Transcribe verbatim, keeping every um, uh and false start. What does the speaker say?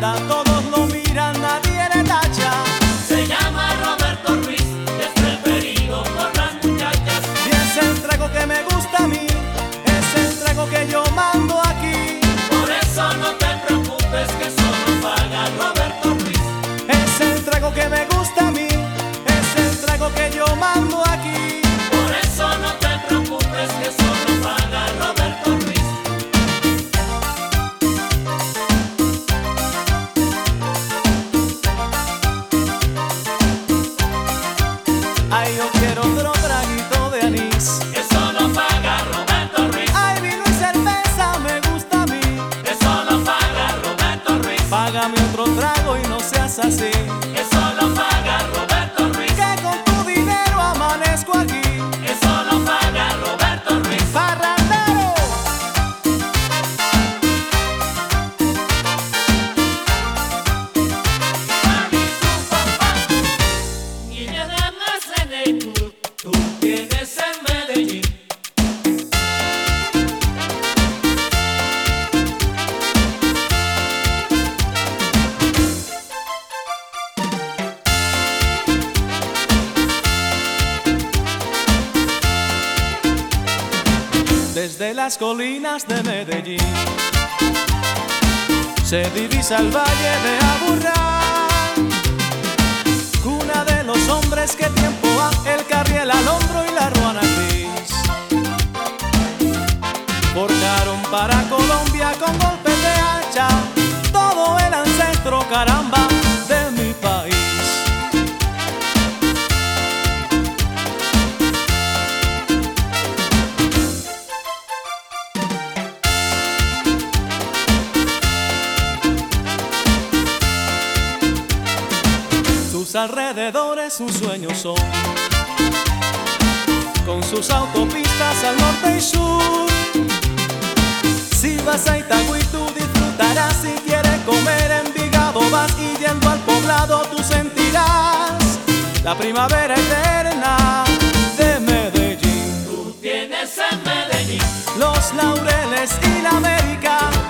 anda, todos lo miran, nadie le tacha. Se llama Roberto Ruiz y es preferido por las muchachas. Y es el trago que me gusta a mí, es el trago que yo mando aquí. Por eso no te preocupes que solo paga Roberto Ruiz. Es el trago que me gusta a mí, es el trago que yo mando aquí. Por eso no te preocupes que solo paga Roberto Ruiz. Ay, yo quiero otro traguito de anís. Que solo paga Roberto Ruiz. Ay, vino y cerveza me gusta a mí. Que solo paga Roberto Ruiz. Págame otro trago y no seas así. Que solo paga Roberto Ruiz. Que con tu dinero amanezco aquí. Que solo paga Roberto Ruiz. ¡Parrandero! Mami, su papá. Niña de Mazaneco, tú tienes en Medellín. Desde las colinas de Medellín se divisa el valle de Aburrá, cuna de los hombres que tiempo ha, el carriel al hombro y la ruana gris. Forjaron para Colombia con golpes de hacha todo el ancestro, caramba, de mi país. Sus alrededores un sueño son, con sus autopistas al norte y sur. Si vas a Itagüí tú disfrutarás, si quieres comer Envigado vas, y yendo al poblado tú sentirás la primavera eterna de Medellín. Tú tienes en Medellín. Los laureles y la América